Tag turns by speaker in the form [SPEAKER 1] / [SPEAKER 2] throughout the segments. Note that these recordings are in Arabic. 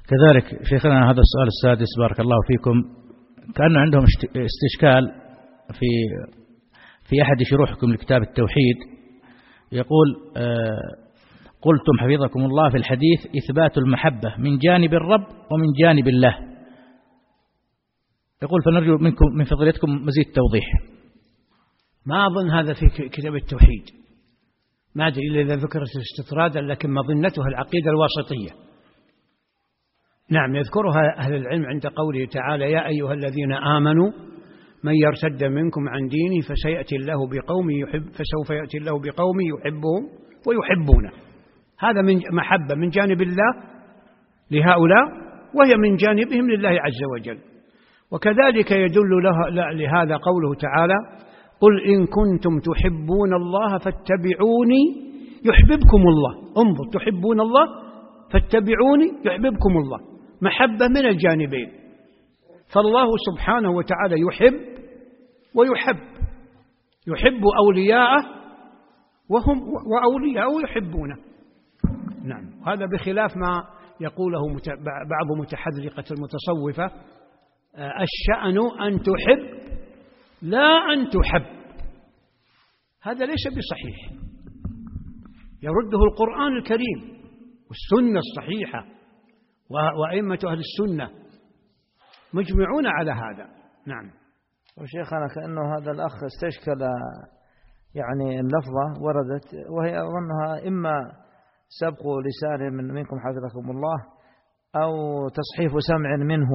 [SPEAKER 1] كذلك شيخنا هذا السؤال السادس بارك الله فيكم، كأن عندهم استشكال في أحد شروحكم لكتاب التوحيد، يقول قلتم حفظكم الله في الحديث إثبات المحبة من جانب الرب ومن جانب الله، يقول فنرجو منكم من فضيلتكم مزيد توضيح.
[SPEAKER 2] ما أظن هذا في كتاب التوحيد، ما أدري إلا إذا ذكرت استطرادا، لكن مظنتها العقيدة الواسطية. نعم، يذكرها أهل العلم عند قوله تعالى: يا أيها الذين آمنوا من يرتد منكم عن دينه فسوف يأتي الله بقوم يحبهم ويحبونه. هذا من محبة من جانب الله لهؤلاء، وهي من جانبهم لله عز وجل. وكذلك يدل لهذا قوله تعالى: قل إن كنتم تحبون الله فاتبعوني يحببكم الله. انظر، تحبون الله فاتبعوني يحببكم الله، محبة من الجانبين. فالله سبحانه وتعالى يحب ويحب، يحب أولياءه وأولياءه يحبونه. نعم، هذا بخلاف ما يقوله بعض متحذلقة المتصوفة: الشأن أن تحب لا أن تحب. هذا ليس بصحيح، يرده القرآن الكريم والسنة الصحيحة، وأئمة أهل السنة مجمعون على هذا. نعم.
[SPEAKER 3] وشيخنا كأنه هذا الأخ استشكل يعني اللفظة وردت، وهي أظنها إما سبق لسان منكم حفظكم الله أو تصحيف سمع منه.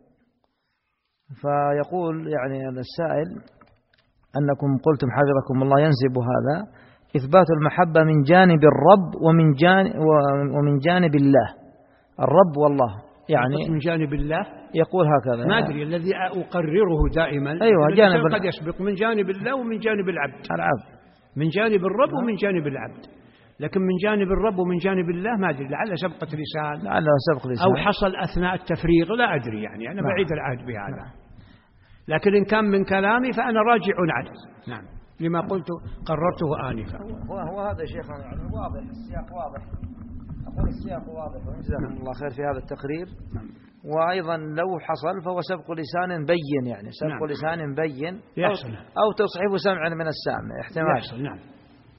[SPEAKER 3] فيقول يعني السائل أنكم قلتم حفظكم الله ينسب هذا إثبات المحبة من جانب الرب ومن جانب الله، الرب والله يعني
[SPEAKER 2] من جانب الله،
[SPEAKER 3] يقول هكذا.
[SPEAKER 2] ما أدري، الذي أقرره دائما
[SPEAKER 3] أيوة
[SPEAKER 2] قد يسبق من جانب الله ومن جانب العبد، من جانب الرب ومن جانب العبد، لكن من جانب الرب ومن جانب الله ما أدري، لعل سبقة لسان أو حصل أثناء التفريغ، لا أدري، يعني أنا بعيد العهد بهذا. لكن إن كان من كلامي فأنا راجع عنه. نعم، لما قلت قررته آنفا.
[SPEAKER 3] هو هذا شيخنا يعني واضح، السياق واضح، أقول السياق واضح، وجزاكم الله خير في هذا التقرير.
[SPEAKER 2] نعم.
[SPEAKER 3] وأيضا لو حصل فهو سبق لسان بين، يعني سبق لسان بين
[SPEAKER 2] يحصل،
[SPEAKER 3] أو تصحيف سمع من السامع احتمال.
[SPEAKER 2] يحصل. نعم.